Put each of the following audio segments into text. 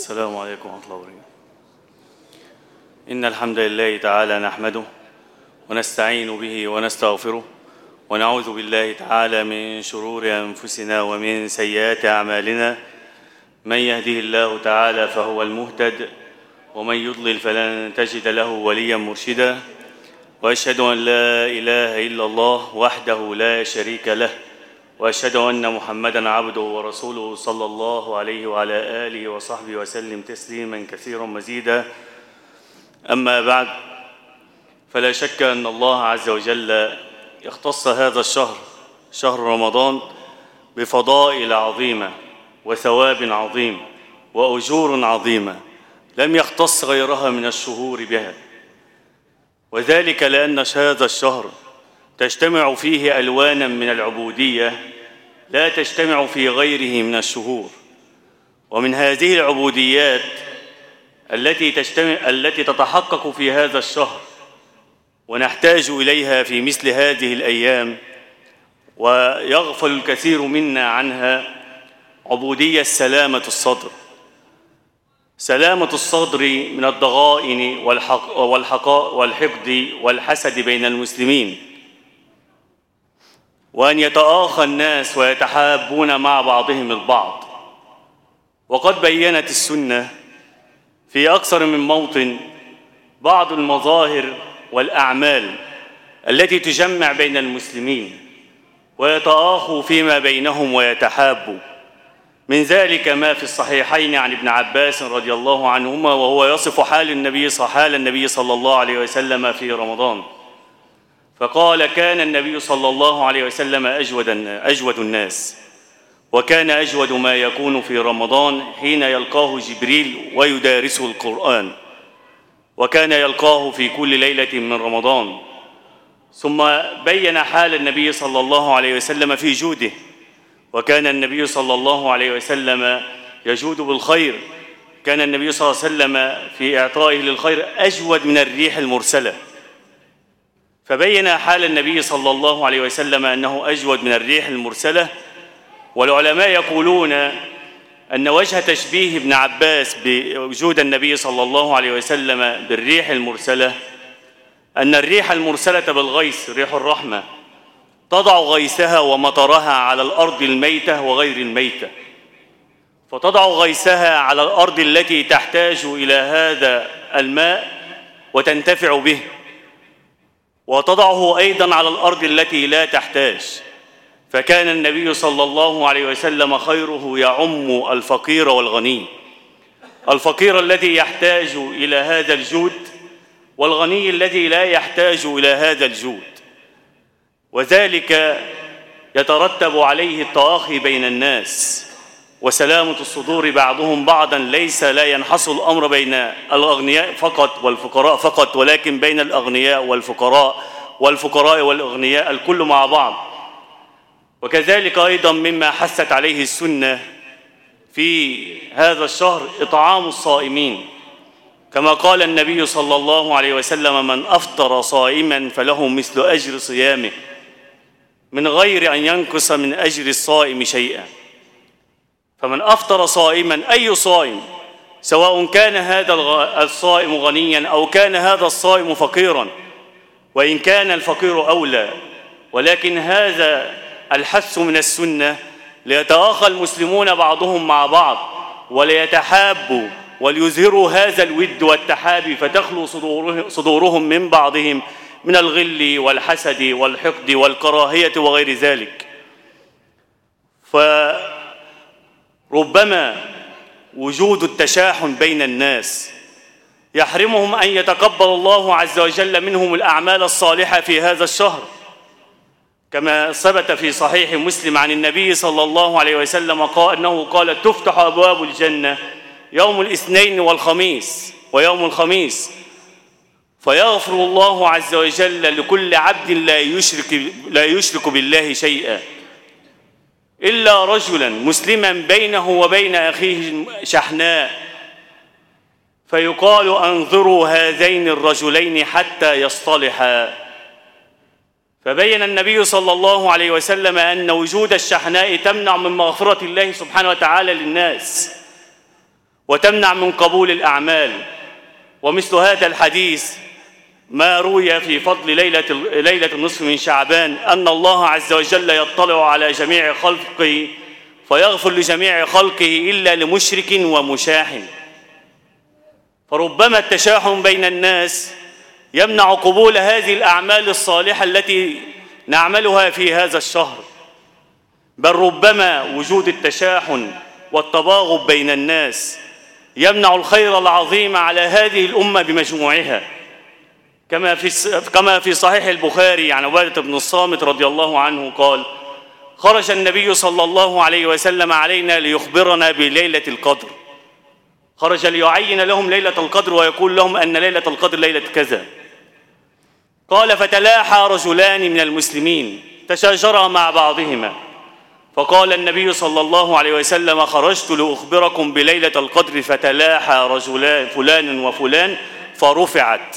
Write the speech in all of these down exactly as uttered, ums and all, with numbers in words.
السلام عليكم ورحمة الله وبركاته. إن الحمد لله تعالى نحمده ونستعين به ونستغفره ونعوذ بالله تعالى من شرور أنفسنا ومن سيئات أعمالنا. من يهده الله تعالى فهو المهتد ومن يضلل فلن تجد له وليا مرشدا، وأشهد أن لا إله إلا الله وحده لا شريك له، وأشهد أن محمدًا عبده ورسوله صلى الله عليه وعلى آله وصحبه وسلم تسليمًا كثيرًا مزيدًا. أما بعد، فلا شك أن الله عز وجل اختص هذا الشهر شهر رمضان بفضائل عظيمة وثواب عظيم وأجور عظيمة لم يختص غيرها من الشهور بها، وذلك لأن هذا الشهر تجتمع فيه ألواناً من العبودية لا تجتمع في غيره من الشهور. ومن هذه العبوديات التي تجتمع التي تتحقق في هذا الشهر ونحتاج إليها في مثل هذه الأيام ويغفل الكثير منا عنها، عبودية سلامة الصدر. سلامة الصدر من الضغائن والحق والحقاء والحقد والحسد بين المسلمين، وأن يتآخى الناس ويتحابون مع بعضهم البعض. وقد بيّنت السنة في أكثر من موطن بعض المظاهر والأعمال التي تجمع بين المسلمين ويتآخوا فيما بينهم ويتحابوا. من ذلك ما في الصحيحين عن ابن عباس رضي الله عنهما وهو يصف حال النبي حال النبي صلى الله عليه وسلم في رمضان، فقال: كان النبي صلى الله عليه وسلم أجود أجود الناس، وكان أجود ما يكون في رمضان حين يلقاه جبريل ويدارسه القرآن، وكان يلقاه في كل ليلة من رمضان. ثم بين حال النبي صلى الله عليه وسلم في جوده، وكان النبي صلى الله عليه وسلم يجود بالخير. كان النبي صلى الله عليه وسلم في إعطائه للخير أجود من الريح المرسلة، فبين حال النبي صلى الله عليه وسلم أنه أجود من الريح المرسلة. والعلماء يقولون أن وجه تشبيه ابن عباس بوجود النبي صلى الله عليه وسلم بالريح المرسلة أن الريح المرسلة بالغيث ريح الرحمة تضع غيثها ومطرها على الأرض الميتة وغير الميتة، فتضع غيثها على الأرض التي تحتاج إلى هذا الماء وتنتفع به، وتضعه أيضاً على الأرض التي لا تحتاج. فكان النبي صلى الله عليه وسلم خيره يعم الفقير والغني، الفقير الذي يحتاج إلى هذا الجود والغني الذي لا يحتاج إلى هذا الجود، وذلك يترتب عليه التآخي بين الناس وسلامة الصدور بعضهم بعضاً. ليس لا ينحصر الأمر بين الأغنياء فقط والفقراء فقط، ولكن بين الأغنياء والفقراء والفقراء والأغنياء الكل مع بعض. وكذلك أيضاً مما حثت عليه السنة في هذا الشهر إطعام الصائمين، كما قال النبي صلى الله عليه وسلم: من أفطر صائماً فله مثل أجر صيامه من غير أن ينقص من أجر الصائم شيئاً. فمن أفطر صائماً، أي صائم، سواء كان هذا الصائم غنياً أو كان هذا الصائم فقيراً، وإن كان الفقير أولى، ولكن هذا الحث من السنة ليتآخى المسلمون بعضهم مع بعض وليتحابوا وليظهروا هذا الود والتحابي، فتخلو صدورهم من بعضهم من الغل والحسد والحقد والكراهية وغير ذلك. فربما وجود التشاحن بين الناس يحرمهم أن يتقبل الله عز وجل منهم الأعمال الصالحة في هذا الشهر، كما ثبت في صحيح مسلم عن النبي صلى الله عليه وسلم قال أنه قال: تفتح أبواب الجنة يوم الاثنين والخميس ويوم الخميس، فيغفر الله عز وجل لكل عبد لا يشرك لا يشرك بالله شيئا إلا رجلا مسلما بينه وبين أخيه شحناء، فيقال: أنظروا هذين الرجلين حتى يصطلحا. فبين النبي صلى الله عليه وسلم أن وجود الشحناء تمنع من مغفرة الله سبحانه وتعالى للناس، وتمنع من قبول الأعمال. ومثل هذا الحديث ما روي في فضل ليلة ليلة النصف من شعبان أن الله عز وجل يطلع على جميع خلقه فيغفر لجميع خلقه إلا لمشرك ومشاح. فربما التشاحن بين الناس يمنع قبول هذه الأعمال الصالحة التي نعملها في هذا الشهر، بل ربما وجود التشاحن والتباغض بين الناس يمنع الخير العظيم على هذه الأمة بمجموعها، كما في كما في صحيح البخاري عن عبادة بن الصامت رضي الله عنه قال: خرج النبي صلى الله عليه وسلم علينا ليخبرنا بليلة القدر، خرج ليعين لهم ليلة القدر ويقول لهم أن ليلة القدر ليلة كذا. قال: فتلاحى رجلان من المسلمين تشاجرا مع بعضهما، فقال النبي صلى الله عليه وسلم: خرجت لأخبركم بليلة القدر فتلاحى رجلان فلان وفلان فرفعت.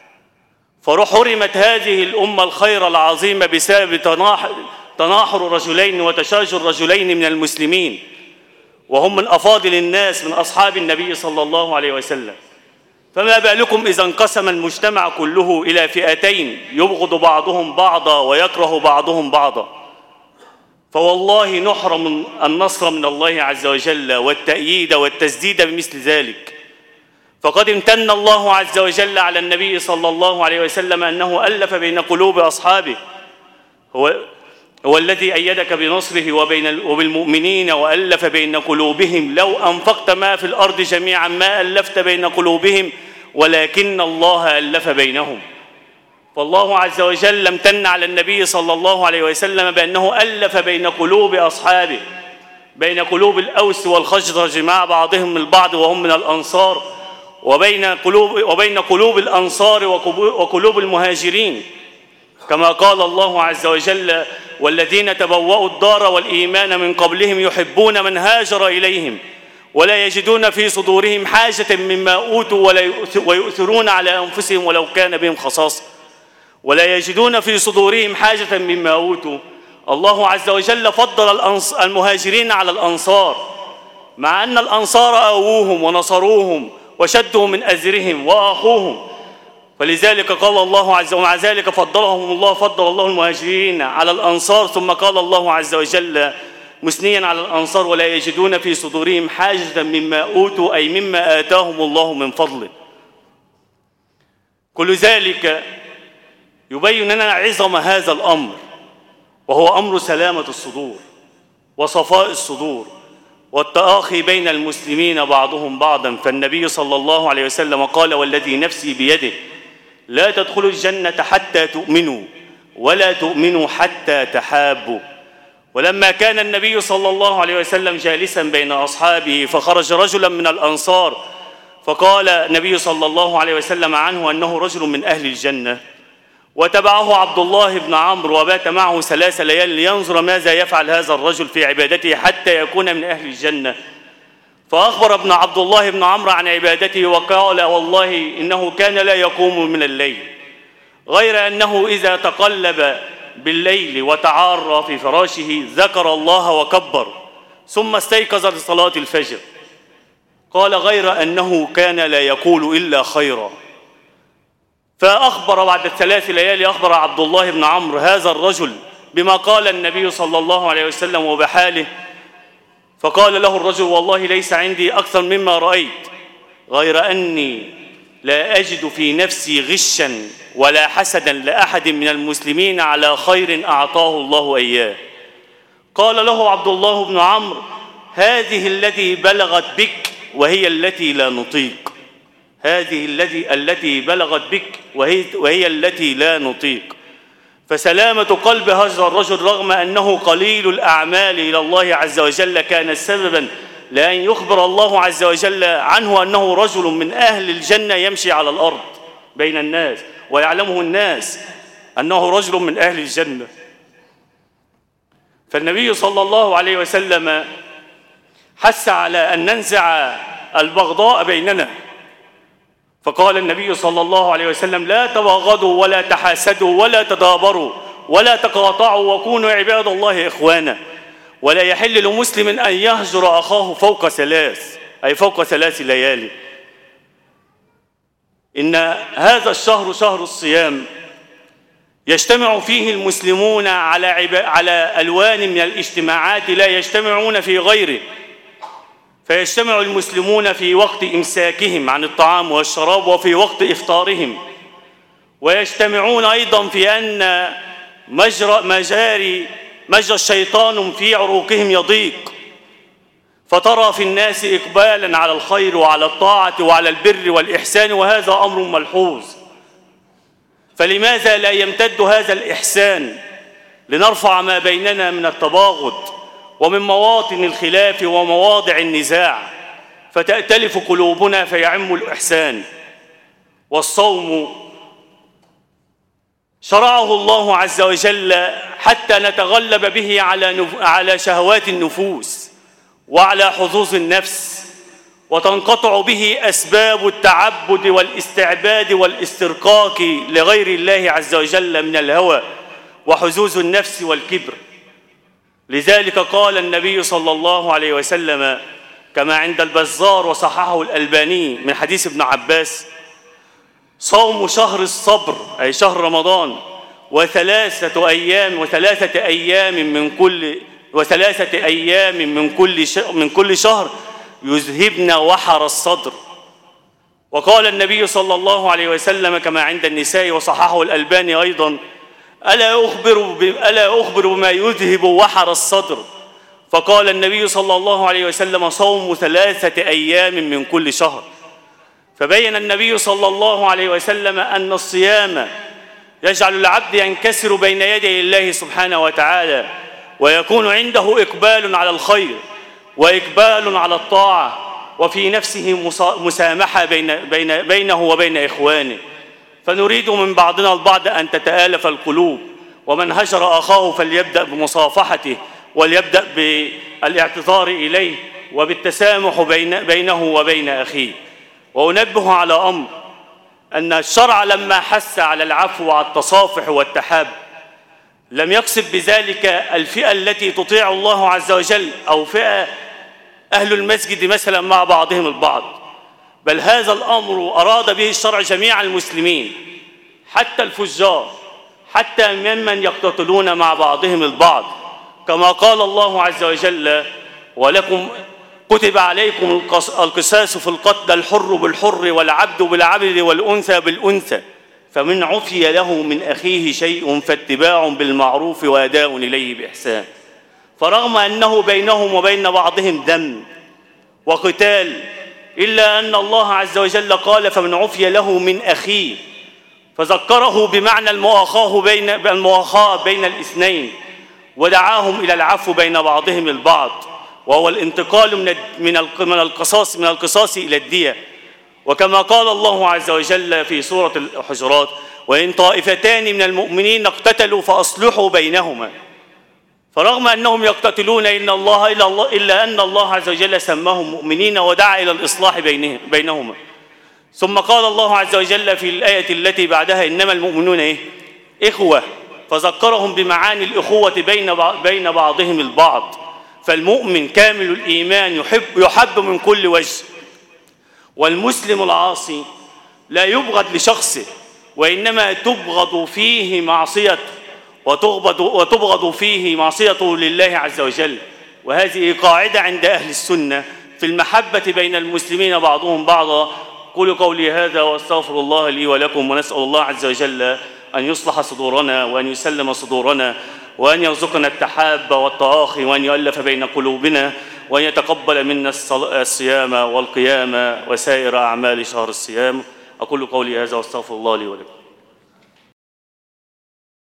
فحرمت هذه الأمة الخير العظيم بسبب تناحر رجلين وتشاجر رجلين من المسلمين، وهم من أفاضل الناس من أصحاب النبي صلى الله عليه وسلم. فما بالكم إذا انقسم المجتمع كله إلى فئتين يبغض بعضهم بعضا ويكره بعضهم بعضا. فوالله نحرم النصر من الله عز وجل والتأييد والتسديد بمثل ذلك. فقد امتن الله عز وجل على النبي صلى الله عليه وسلم أنه ألف بين قلوب أصحابه، هو هو الذي أيدك بنصره وبين وبالمؤمنين وألف بين قلوبهم. لو أنفقت ما في الأرض جميعا ما ألفت بين قلوبهم ولكن الله ألف بينهم. فالله عز وجل امتن على النبي صلى الله عليه وسلم بأنه ألف بين قلوب أصحابه، بين قلوب الأوس والخزرج مع بعضهم البعض وهم من الأنصار، وبين قلوب وبين قلوب الأنصار وقلوب المهاجرين، كما قال الله عز وجل: والذين تبوأوا الدار والإيمان من قبلهم يحبون من هاجر إليهم ولا يجدون في صدورهم حاجة مما أوتوا ويؤثرون على أنفسهم ولو كان بهم خصاصة. ولا يجدون في صدورهم حاجة مما أوتوا. الله عز وجل فضل المهاجرين على الأنصار، مع أن الأنصار أووهم ونصروهم وشدوا من أزرهم وأخوهم. فلذلك قال الله عز وجل: ومع ذلك فضلهم الله فضل الله المهاجرين على الأنصار. ثم قال الله عز وجل مثنيا على الأنصار: ولا يجدون في صدورهم حاجة مما أوتوا، أي مما آتاهم الله من فضله. كل ذلك يبين لنا عظم هذا الأمر، وهو أمر سلامة الصدور وصفاء الصدور والتآخي بين المسلمين بعضهم بعضا. فالنبي صلى الله عليه وسلم قال: والذي نفسي بيده لا تدخلوا الجنة حتى تؤمنوا ولا تؤمنوا حتى تحابوا. ولما كان النبي صلى الله عليه وسلم جالسا بين أصحابه فخرج رجلا من الأنصار، فقال النبي صلى الله عليه وسلم عنه أنه رجل من أهل الجنة، وتبعه عبد الله بن عمرو وبات معه ثلاث ليال لينظر ماذا يفعل هذا الرجل في عبادته حتى يكون من أهل الجنة. فأخبر ابن عبد الله بن عمرو عن عبادته وقال: والله إنه كان لا يقوم من الليل، غير أنه إذا تقلب بالليل وتعارى في فراشه ذكر الله وكبر ثم استيقظ لصلاة الفجر. قال: غير أنه كان لا يقول إلا خيرا. فأخبر بعد الثلاث ليالي أخبر عبد الله بن عمرو هذا الرجل بما قال النبي صلى الله عليه وسلم وبحاله. فقال له الرجل: والله ليس عندي أكثر مما رأيت، غير أني لا أجد في نفسي غشا ولا حسدا لأحد من المسلمين على خير أعطاه الله إياه. قال له عبد الله بن عمرو: هذه التي بلغت بك وهي التي لا نطيق، هذه التي التي بلغت بك وهي, وهي التي لا نطيق. فسلامة قلب هذا الرجل رغم أنه قليل الأعمال إلى الله عز وجل كان سببا لأن يخبر الله عز وجل عنه أنه رجل من أهل الجنة يمشي على الأرض بين الناس ويعلمه الناس أنه رجل من أهل الجنة. فالنبي صلى الله عليه وسلم حث على أن ننزع البغضاء بيننا، فقال النبي صلى الله عليه وسلم: لا تباغضوا ولا تحاسدوا ولا تدابروا ولا تقاطعوا وكونوا عباد الله إخوانا. ولا يحل لمسلم أن يهجر أخاه فوق ثلاث، أي فوق ثلاث ليالي. إن هذا الشهر شهر الصيام يجتمع فيه المسلمون على عب... على ألوان من الاجتماعات لا يجتمعون في غيره، فيجتمع المسلمون في وقت إمساكهم عن الطعام والشراب وفي وقت إفطارهم، ويجتمعون أيضا في أن مجرى مجاري مجرى الشيطان في عروقهم يضيق، فترى في الناس إقبالا على الخير وعلى الطاعة وعلى البر والإحسان، وهذا أمر ملحوظ. فلماذا لا يمتد هذا الإحسان لنرفع ما بيننا من التباغض ومن مواطن الخلاف ومواضع النزاع، فتأتلف قلوبنا فيعم الإحسان؟ والصوم شرعه الله عز وجل حتى نتغلب به على على شهوات النفوس وعلى حظوظ النفس، وتنقطع به أسباب التعبد والاستعباد والاسترقاق لغير الله عز وجل من الهوى وحظوظ النفس والكبر. لذلك قال النبي صلى الله عليه وسلم كما عند البزار وصححه الألباني من حديث ابن عباس: صوم شهر الصبر أي شهر رمضان وثلاثة أيام وثلاثة أيام من كل وثلاثة أيام من كل من كل شهر يذهبن وحر الصدر. وقال النبي صلى الله عليه وسلم كما عند النساء وصححه الألباني أيضا: ألا أخبر ألا أخبر بما يذهب وحر الصدر؟ فقال النبي صلى الله عليه وسلم: صوم ثلاثة أيام من كل شهر. فبين النبي صلى الله عليه وسلم أن الصيام يجعل العبد ينكسر بين يدي الله سبحانه وتعالى، ويكون عنده إقبال على الخير وإقبال على الطاعة، وفي نفسه مسامحة بين بين بينه وبين إخوانه. فنريد من بعضنا البعض أن تتآلف القلوب، ومن هجر أخاه فليبدأ بمصافحته وليبدأ بالاعتذار إليه وبالتسامح بين بينه وبين أخيه. وأنبه على أمر: أن الشرع لما حث على العفو وعلى التصافح والتحاب لم يقصد بذلك الفئة التي تطيع الله عز وجل أو فئة أهل المسجد مثلا مع بعضهم البعض، بل هذا الأمر أراد به الشرع جميع المسلمين، حتى الفجار، حتى ممن يقتتلون مع بعضهم البعض، كما قال الله عز وجل: ولكم كتب عليكم القصاص في القتل، الحر بالحر والعبد بالعبد والأنثى بالأنثى، فمن عفي له من أخيه شيء فاتباع بالمعروف وأداء إليه بإحسان. فرغم أنه بينهم وبين بعضهم دم وقتال، إلا أن الله عز وجل قال: فمن عفي له من أخيه، فذكره بمعنى المؤاخاة بين المؤاخاة بين الاثنين، ودعاهم إلى العفو بين بعضهم البعض، وهو الانتقال من من القصاص من القصاص إلى الدية. وكما قال الله عز وجل في سورة الحجرات: وإن طائفتان من المؤمنين اقتتلوا فأصلحوا بينهما. فرغم أنهم يقتتلون إلا الله إلا الله إلا أن الله عز وجل سماهم مؤمنين ودعا إلى الإصلاح بينهما. ثم قال الله عز وجل في الآية التي بعدها: إنما المؤمنون إيه؟ إخوة، فذكرهم بمعاني الإخوة بين بين بعضهم البعض. فالمؤمن كامل الإيمان يحب يحب من كل وجه، والمسلم العاصي لا يبغض لشخصه، وإنما تبغض فيه معصيته وتبغض وتبغض فيه معصيته لله عز وجل. وهذه قاعدة عند أهل السنة في المحبة بين المسلمين بعضهم بعضا. قولوا قولي هذا واستغفر الله لي ولكم، ونسأل الله عز وجل أن يصلح صدورنا وأن يسلم صدورنا وأن يرزقنا التحاب والتآخي وأن يؤلف بين قلوبنا وأن يتقبل منا الصيام والقيام وسائر أعمال شهر الصيام. أقول قولي هذا واستغفر الله لي ولكم.